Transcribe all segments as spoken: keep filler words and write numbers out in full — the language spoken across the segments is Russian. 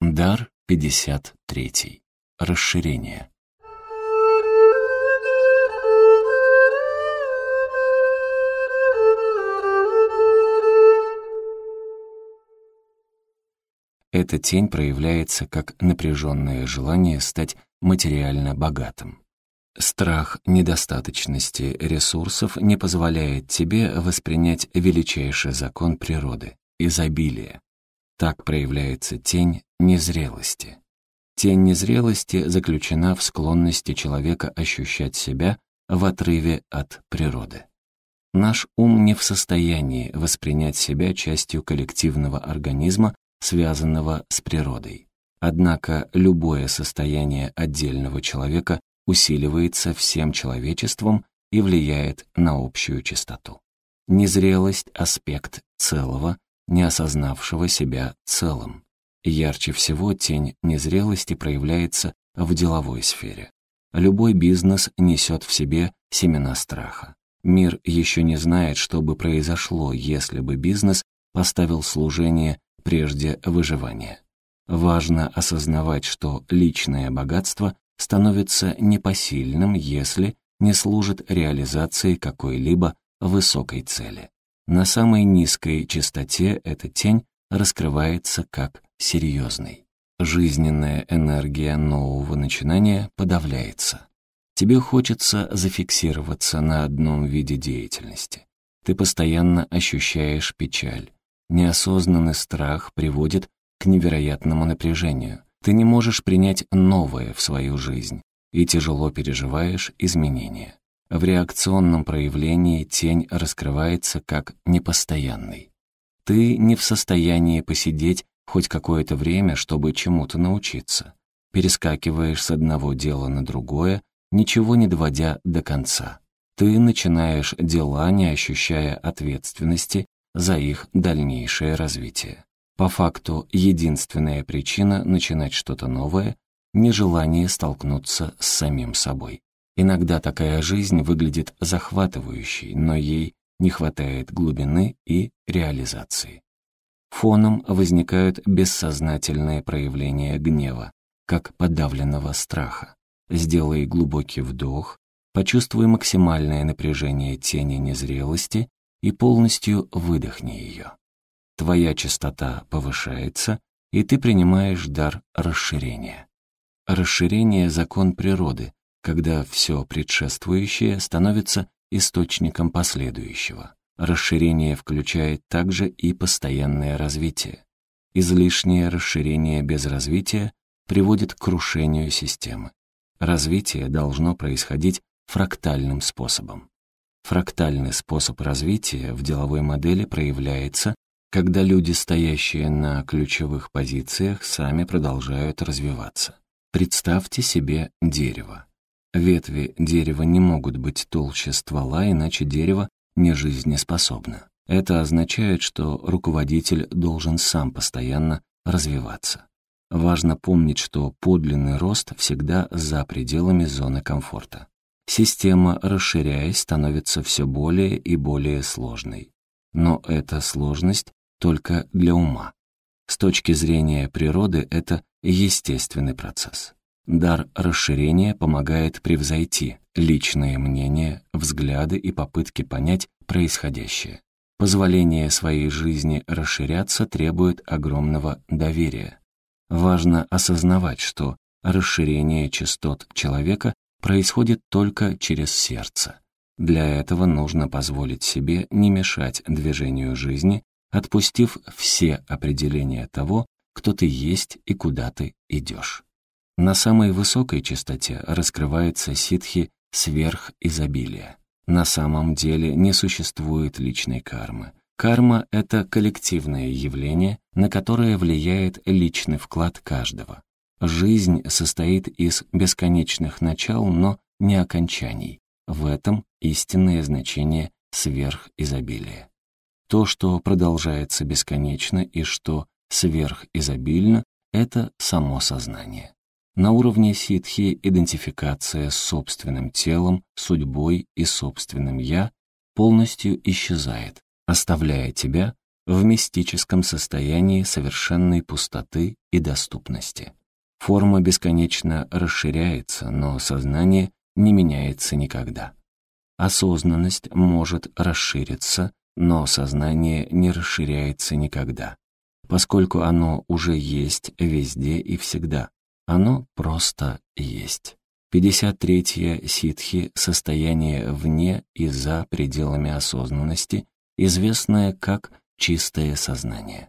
Дар пятьдесят третий. Расширение. Эта тень проявляется как напряженное желание стать материально богатым. Страх недостаточности ресурсов не позволяет тебе воспринять величайший закон природы — изобилие. Так проявляется тень незрелости. Тень незрелости заключена в склонности человека ощущать себя в отрыве от природы. Наш ум не в состоянии воспринять себя частью коллективного организма, связанного с природой. Однако любое состояние отдельного человека усиливается всем человечеством и влияет на общую чистоту. Незрелость — аспект целого, не осознавшего себя целым. Ярче всего тень незрелости проявляется в деловой сфере. Любой бизнес несет в себе семена страха. Мир еще не знает, что бы произошло, если бы бизнес поставил служение прежде выживания. Важно осознавать, что личное богатство становится непосильным, если не служит реализации какой-либо высокой цели. На самой низкой частоте эта тень раскрывается как серьезный. Жизненная энергия нового начинания подавляется. Тебе хочется зафиксироваться на одном виде деятельности. Ты постоянно ощущаешь печаль. Неосознанный страх приводит к невероятному напряжению. Ты не можешь принять новое в свою жизнь и тяжело переживаешь изменения. В реакционном проявлении тень раскрывается как непостоянный. Ты не в состоянии посидеть хоть какое-то время, чтобы чему-то научиться. Перескакиваешь с одного дела на другое, ничего не доводя до конца. Ты начинаешь дела, не ощущая ответственности за их дальнейшее развитие. По факту, единственная причина начинать что-то новое — нежелание столкнуться с самим собой. Иногда такая жизнь выглядит захватывающей, но ей не хватает глубины и реализации. Фоном возникают бессознательные проявления гнева, как подавленного страха. Сделай глубокий вдох, почувствуй максимальное напряжение тени незрелости и полностью выдохни ее. Твоя частота повышается, и ты принимаешь дар расширения. Расширение — закон природы, когда все предшествующее становится источником последующего. Расширение включает также и постоянное развитие. Излишнее расширение без развития приводит к крушению системы. Развитие должно происходить фрактальным способом. Фрактальный способ развития в деловой модели проявляется, когда люди, стоящие на ключевых позициях, сами продолжают развиваться. Представьте себе дерево. Ветви дерева не могут быть толще ствола, иначе дерево не жизнеспособно. Это означает, что руководитель должен сам постоянно развиваться. Важно помнить, что подлинный рост всегда за пределами зоны комфорта. Система, расширяясь, становится все более и более сложной. Но эта сложность только для ума. С точки зрения природы это естественный процесс. Дар расширения помогает превзойти личные мнения, взгляды и попытки понять происходящее. Позволение своей жизни расширяться требует огромного доверия. Важно осознавать, что расширение частот человека происходит только через сердце. Для этого нужно позволить себе не мешать движению жизни, отпустив все определения того, кто ты есть и куда ты идешь. На самой высокой частоте раскрывается ситхи сверхизобилия. На самом деле не существует личной кармы. Карма — это коллективное явление, на которое влияет личный вклад каждого. Жизнь состоит из бесконечных начал, но не окончаний. В этом истинное значение сверхизобилия. То, что продолжается бесконечно и что сверхизобильно — это само сознание. На уровне ситхи идентификация с собственным телом, судьбой и собственным «я» полностью исчезает, оставляя тебя в мистическом состоянии совершенной пустоты и доступности. Форма бесконечно расширяется, но сознание не меняется никогда. Осознанность может расшириться, но сознание не расширяется никогда, поскольку оно уже есть везде и всегда. Оно просто есть. пятьдесят третье ситхи — состояние вне и за пределами осознанности, известное как чистое сознание.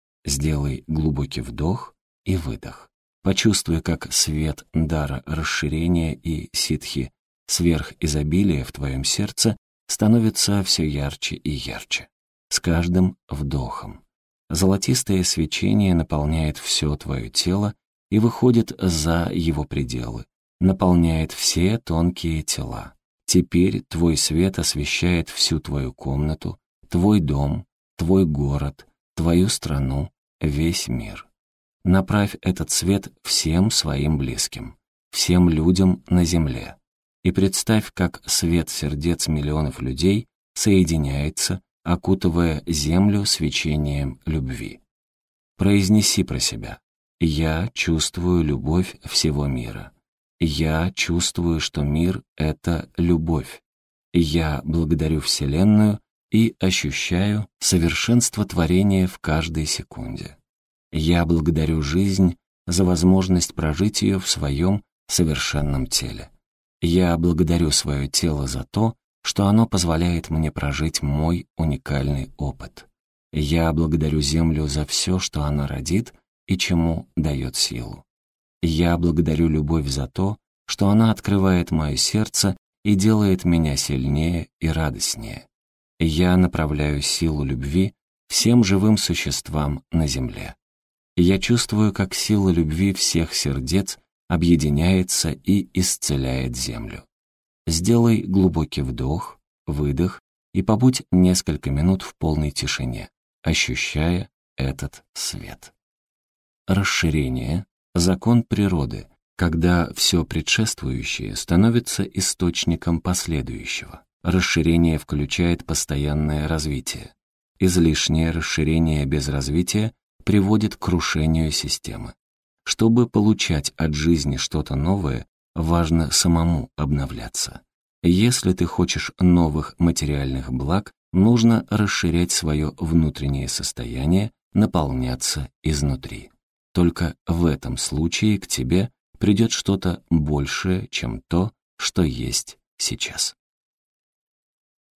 Сделай глубокий вдох и выдох. Почувствуй, как свет дара расширения и ситхи, сверхизобилия в твоем сердце, становится все ярче и ярче. С каждым вдохом. Золотистое свечение наполняет все твое тело и выходит за его пределы, наполняет все тонкие тела. Теперь твой свет освещает всю твою комнату, твой дом, твой город, твою страну, весь мир. Направь этот свет всем своим близким, всем людям на земле. И представь, как свет сердец миллионов людей соединяется, окутывая землю свечением любви. Произнеси про себя: «Я чувствую любовь всего мира. Я чувствую, что мир — это любовь. Я благодарю Вселенную и ощущаю совершенство творения в каждой секунде. Я благодарю жизнь за возможность прожить ее в своем совершенном теле. Я благодарю свое тело за то, что оно позволяет мне прожить мой уникальный опыт. Я благодарю Землю за все, что она родит и чему дает силу. Я благодарю любовь за то, что она открывает мое сердце и делает меня сильнее и радостнее. Я направляю силу любви всем живым существам на Земле. Я чувствую, как сила любви всех сердец объединяется и исцеляет Землю. Сделай глубокий вдох, выдох и побудь несколько минут в полной тишине, ощущая этот свет. Расширение — закон природы, когда все предшествующее становится источником последующего. Расширение включает постоянное развитие. Излишнее расширение без развития приводит к крушению системы. Чтобы получать от жизни что-то новое, важно самому обновляться. Если ты хочешь новых материальных благ, нужно расширять свое внутреннее состояние, наполняться изнутри. Только в этом случае к тебе придет что-то большее, чем то, что есть сейчас.